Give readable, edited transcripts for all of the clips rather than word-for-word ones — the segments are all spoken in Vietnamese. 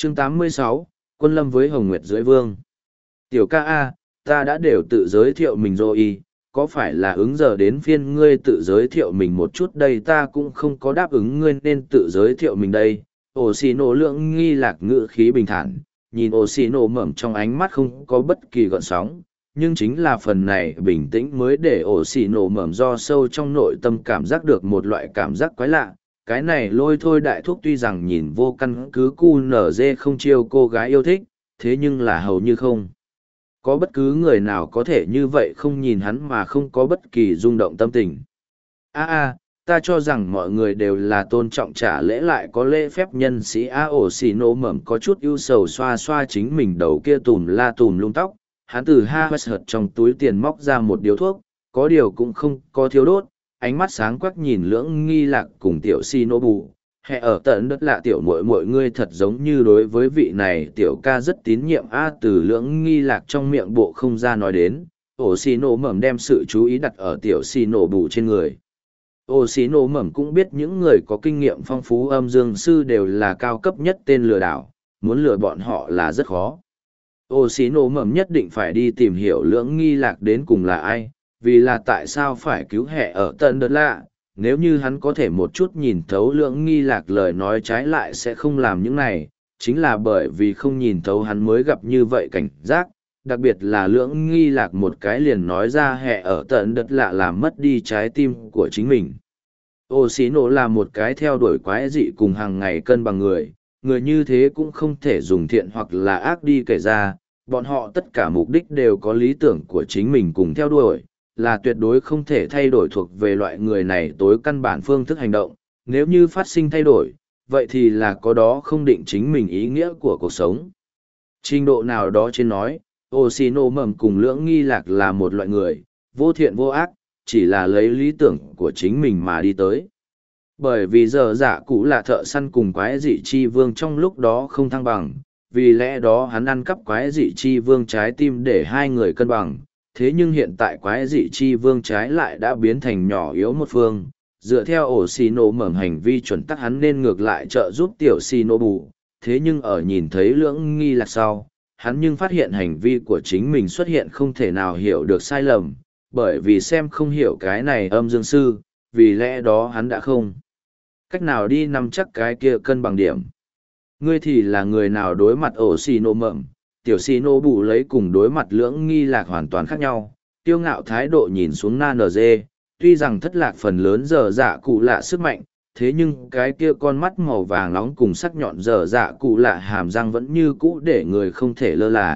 Chương 86, Quân Lâm với Hồng Nguyệt Dưới Vương. Tiểu ca A, ta đã đều tự giới thiệu mình rồi, có phải là ứng giờ đến phiên ngươi tự giới thiệu mình một chút đây, ta cũng không có đáp ứng ngươi nên tự giới thiệu mình đây. Ổ xì nổ lượng nghi lạc ngữ khí bình thản, nhìn ổ xì nổ mởm trong ánh mắt không có bất kỳ gợn sóng, nhưng chính là phần này bình tĩnh mới để ổ xì nổ mởm do sâu trong nội tâm cảm giác được một loại cảm giác quái lạ. Cái này lôi thôi đại thúc tuy rằng nhìn vô căn cứ cu nở dê không chiêu cô gái yêu thích, thế nhưng là hầu như không có bất cứ người nào có thể như vậy không nhìn hắn mà không có bất kỳ rung động tâm tình. Ta cho rằng mọi người đều là tôn trọng trả lễ lại có lễ phép nhân sĩ. Ổ xì nổ mởm có chút ưu sầu xoa xoa chính mình đầu kia tùm la tùm lung tóc, hắn từ ha hớt trong túi tiền móc ra một điếu thuốc, có điều cũng không có thiếu đốt, ánh mắt sáng quắc nhìn lưỡng nghi lạc cùng tiểu si nô bù. Hệ ở tận đất lạ tiểu muội muội ngươi thật giống như đối với vị này tiểu ca rất tín nhiệm. Từ lưỡng nghi lạc trong miệng bộ không ra nói đến, ổ xì nổ mởm đem sự chú ý đặt ở tiểu xì nổ bù trên người. Ổ xì nổ mởm cũng biết những người có kinh nghiệm phong phú âm dương sư đều là cao cấp nhất tên lừa đảo, muốn lừa bọn họ là rất khó. Ổ xì nổ mởm nhất định phải đi tìm hiểu lưỡng nghi lạc đến cùng là ai, vì là tại sao phải cứu hệ ở tận đất lạ. Nếu như hắn có thể một chút nhìn thấu lưỡng nghi lạc lời nói trái lại sẽ không làm những này, chính là bởi vì không nhìn thấu hắn mới gặp như vậy cảnh giác, đặc biệt là lưỡng nghi lạc một cái liền nói ra hệ ở tận đất lạ làm mất đi trái tim của chính mình. Ô xí nổ là một cái theo đuổi quái dị cùng hàng ngày cân bằng người như thế cũng không thể dùng thiện hoặc là ác đi kể ra, bọn họ tất cả mục đích đều có lý tưởng của chính mình cùng theo đuổi, là tuyệt đối không thể thay đổi thuộc về loại người này tối căn bản phương thức hành động. Nếu như phát sinh thay đổi, vậy thì là có đó không định chính mình ý nghĩa của cuộc sống. Trình độ nào đó trên nói, ô xì nổ mầm cùng lưỡng nghi lạc là một loại người, vô thiện vô ác, chỉ là lấy lý tưởng của chính mình mà đi tới. Bởi vì giờ dạ cụ là thợ săn cùng quái dị chi vương trong lúc đó không thăng bằng, vì lẽ đó hắn ăn cắp quái dị chi vương trái tim để hai người cân bằng. Thế nhưng hiện tại quái dị chi vương trái lại đã biến thành nhỏ yếu một phương, dựa theo ổ xì nổ mởm hành vi chuẩn tắc hắn nên ngược lại trợ giúp tiểu xì nổ bù. Thế nhưng ở nhìn thấy lưỡng nghi lạc sau, hắn nhưng phát hiện hành vi của chính mình xuất hiện không thể nào hiểu được sai lầm, bởi vì xem không hiểu cái này âm dương sư, vì lẽ đó hắn đã không cách nào đi nắm chắc cái kia cân bằng điểm. Ngươi thì là người nào đối mặt ổ xì nổ mởm? Tiểu xì nô bù lấy cùng đối mặt lưỡng nghi lạc hoàn toàn khác nhau, tiêu ngạo thái độ nhìn xuống na nờ dê, tuy rằng thất lạc phần lớn giờ dạ cụ lạ sức mạnh, thế nhưng cái kia con mắt màu vàng nóng cùng sắc nhọn giờ dạ cụ lạ hàm răng vẫn như cũ để người không thể lơ là.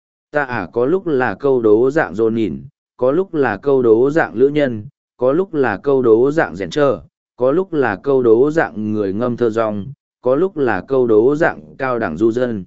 Ta có lúc là câu đố dạng dồn nhìn, có lúc là câu đố dạng lữ nhân, có lúc là câu đố dạng rèn trơ, có lúc là câu đố dạng người ngâm thơ rong, có lúc là câu đố dạng cao đẳng du dân.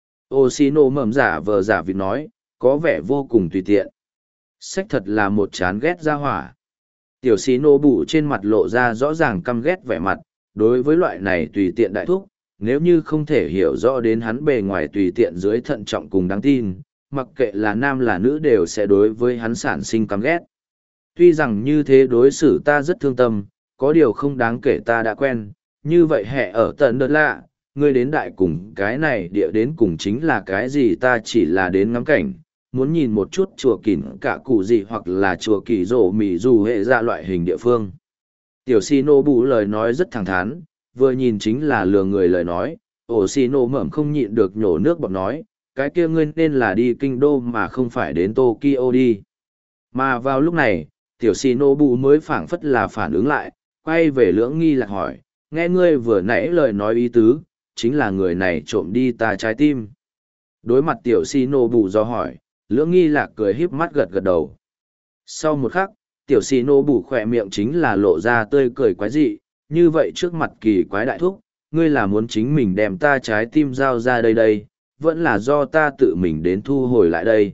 Ô xì nổ mầm giả vờ giả vịt nói, có vẻ vô cùng tùy tiện. Sách thật là một chán ghét ra hỏa. Tiểu xì nổ bụ trên mặt lộ ra rõ ràng căm ghét vẻ mặt, đối với loại này tùy tiện đại thúc, nếu như không thể hiểu rõ đến hắn bề ngoài tùy tiện dưới thận trọng cùng đáng tin, mặc kệ là nam là nữ đều sẽ đối với hắn sản sinh căm ghét. Tuy rằng như thế đối xử ta rất thương tâm, có điều không đáng kể ta đã quen, như vậy hệ ở tận đất lạ. Ngươi đến đại cùng cái này địa đến cùng chính là cái gì? Ta chỉ là đến ngắm cảnh, muốn nhìn một chút chùa kỉn cả cụ gì hoặc là chùa kỳ rổ mì dù hệ ra loại hình địa phương. Tiểu xì nô bù lời nói rất thẳng thắn, vừa nhìn chính là lừa người lời nói. Ổ xì nô mởm không nhịn được nhổ nước bọt nói, cái kia ngươi nên là đi kinh đô mà không phải đến Tokyo đi. Mà vào lúc này, tiểu xì nô bù mới phảng phất là phản ứng lại, quay về lưỡng nghi lạc hỏi, nghe ngươi vừa nãy lời nói ý tứ, chính là người này trộm đi ta trái tim. Đối mặt tiểu si nô bù do hỏi, lưỡng nghi lạc cười híp mắt gật gật đầu. Sau một khắc, tiểu si nô bù khỏe miệng chính là lộ ra tươi cười quái dị, như vậy trước mặt kỳ quái đại thúc, ngươi là muốn chính mình đem ta trái tim giao ra đây đây, vẫn là do ta tự mình đến thu hồi lại đây.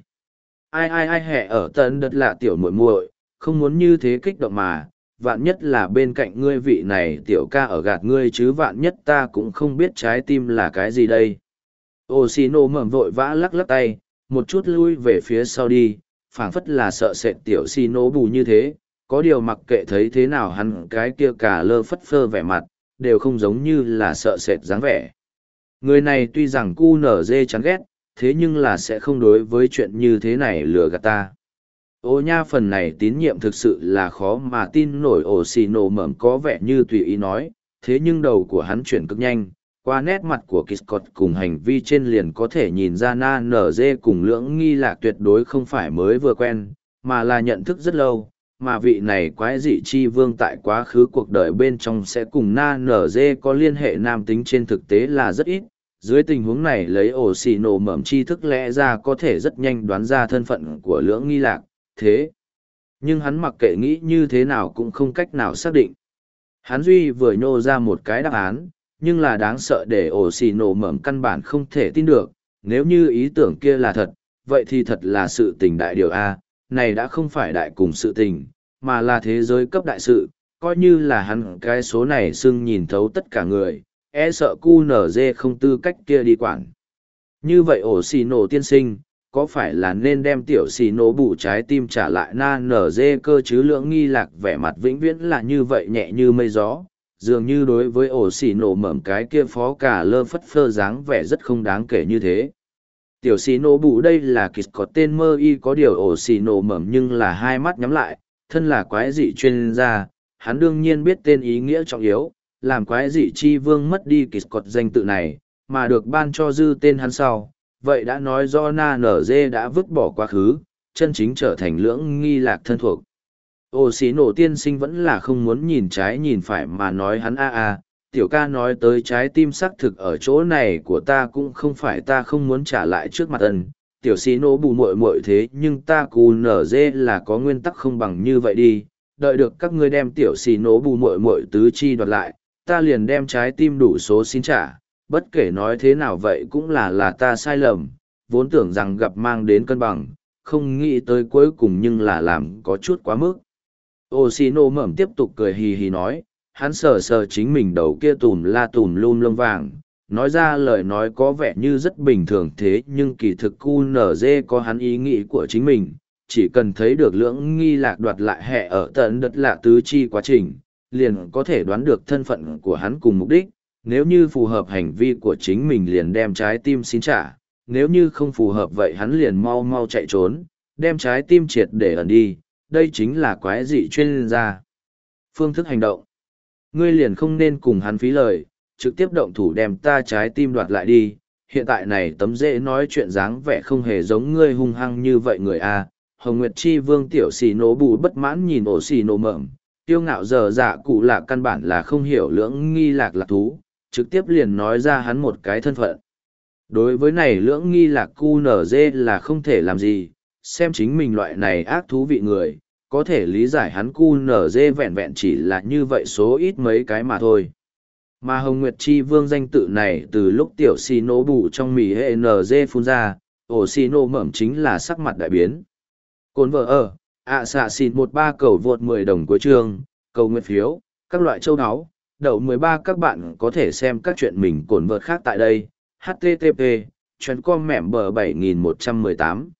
Ai hẹ ở tận đất lạ tiểu muội muội, không muốn như thế kích động mà, vạn nhất là bên cạnh ngươi vị này tiểu ca ở gạt ngươi chứ vạn nhất ta cũng không biết trái tim là cái gì đây. Ô xì nô mởm vội vã lắc lắc tay, một chút lui về phía sau đi, phảng phất là sợ sệt tiểu xì nô bù như thế, có điều mặc kệ thấy thế nào hắn cái kia cả lơ phất phơ vẻ mặt, đều không giống như là sợ sệt dáng vẻ. Người này tuy rằng QNZ chán ghét, thế nhưng là sẽ không đối với chuyện như thế này lừa gạt ta. Ô nha, phần này tín nhiệm thực sự là khó mà tin nổi. Ổ xì nổ mởm có vẻ như tùy ý nói, thế nhưng đầu của hắn chuyển cực nhanh, qua nét mặt của Kiscott cùng hành vi trên liền có thể nhìn ra na nở dê cùng lưỡng nghi lạc tuyệt đối không phải mới vừa quen, mà là nhận thức rất lâu, mà vị này quái dị chi vương tại quá khứ cuộc đời bên trong sẽ cùng na nở dê có liên hệ nam tính trên thực tế là rất ít. Dưới tình huống này lấy ổ xì nổ mởm tri thức lẽ ra có thể rất nhanh đoán ra thân phận của lưỡng nghi lạc, thế nhưng hắn mặc kệ nghĩ như thế nào cũng không cách nào xác định. Hắn duy vừa nhô ra một cái đáp án, nhưng là đáng sợ để ổ xì nổ mởm căn bản không thể tin được. Nếu như ý tưởng kia là thật, vậy thì thật là sự tình đại điều A, này đã không phải đại cùng sự tình, mà là thế giới cấp đại sự, coi như là hắn cái số này xưng nhìn thấu tất cả người, e sợ QNZ không tư cách kia đi quản. Như vậy ổ xì nổ tiên sinh, có phải là nên đem tiểu xì nổ bù trái tim trả lại na nở dê cơ chứ? Lưỡng nghi lạc vẻ mặt vĩnh viễn là như vậy nhẹ như mây gió, dường như đối với ổ xì nổ mởm cái kia phó cả lơ phất phơ dáng vẻ rất không đáng kể như thế. Tiểu xì nổ bù đây là kịch có tên mơ y, có điều ổ xì nổ mởm nhưng là hai mắt nhắm lại, thân là quái dị chuyên gia, hắn đương nhiên biết tên ý nghĩa trọng yếu, làm quái dị chi vương mất đi kịch cột danh tự này, mà được ban cho dư tên hắn sau. Vậy đã nói do na nở dê đã vứt bỏ quá khứ, chân chính trở thành lưỡng nghi lạc thân thuộc. Ô xí nổ tiên sinh vẫn là không muốn nhìn trái nhìn phải mà nói hắn tiểu ca nói tới trái tim xác thực ở chỗ này của ta, cũng không phải ta không muốn trả lại trước mặt ân. Tiểu xí nổ bù muội muội thế nhưng ta cù nở dê là có nguyên tắc không bằng như vậy đi, đợi được các ngươi đem tiểu xí nổ bù muội muội tứ chi đoạt lại, ta liền đem trái tim đủ số xin trả. Bất kể nói thế nào vậy cũng là ta sai lầm, vốn tưởng rằng gặp mang đến cân bằng, không nghĩ tới cuối cùng nhưng là làm có chút quá mức. Oshino mởm tiếp tục cười hì hì nói, hắn sờ sờ chính mình đầu kia tùm la tùm lum lông vàng, nói ra lời nói có vẻ như rất bình thường thế nhưng kỳ thực QNZ có hắn ý nghĩ của chính mình, chỉ cần thấy được lưỡng nghi lạc đoạt lại hệ ở tận đất lạ tứ chi quá trình, liền có thể đoán được thân phận của hắn cùng mục đích. Nếu như phù hợp hành vi của chính mình liền đem trái tim xin trả, nếu như không phù hợp vậy hắn liền mau mau chạy trốn, đem trái tim triệt để ẩn đi, đây chính là quái dị chuyên gia. Phương thức hành động. Ngươi liền không nên cùng hắn phí lời, trực tiếp động thủ đem ta trái tim đoạt lại đi, hiện tại này tấm dễ nói chuyện dáng vẻ không hề giống ngươi hung hăng như vậy người a. Hồng Nguyệt Chi Vương tiểu xì nổ bù bất mãn nhìn ổ xì nổ mởm, tiêu ngạo giờ dạ cụ là căn bản là không hiểu lưỡng nghi lạc thú, trực tiếp liền nói ra hắn một cái thân phận. Đối với này lưỡng nghi lạc QNZ là không thể làm gì, xem chính mình loại này ác thú vị người, có thể lý giải hắn QNZ vẹn vẹn chỉ là như vậy số ít mấy cái mà thôi. Mà Hồng Nguyệt Chi Vương danh tự này từ lúc tiểu xì nổ bù trong mì hệ NG phun ra, ổ xì nổ mởm chính là sắc mặt đại biến. Cồn vợ ở, xạ xịt 13 cầu vượt 10 đồng cuối chương, cầu nguyện phiếu, các loại châu áo. Đậu 13 các bạn có thể xem các chuyện mình cồn vợt khác tại đây. HTTP, chuyến com mẻm bờ 7118.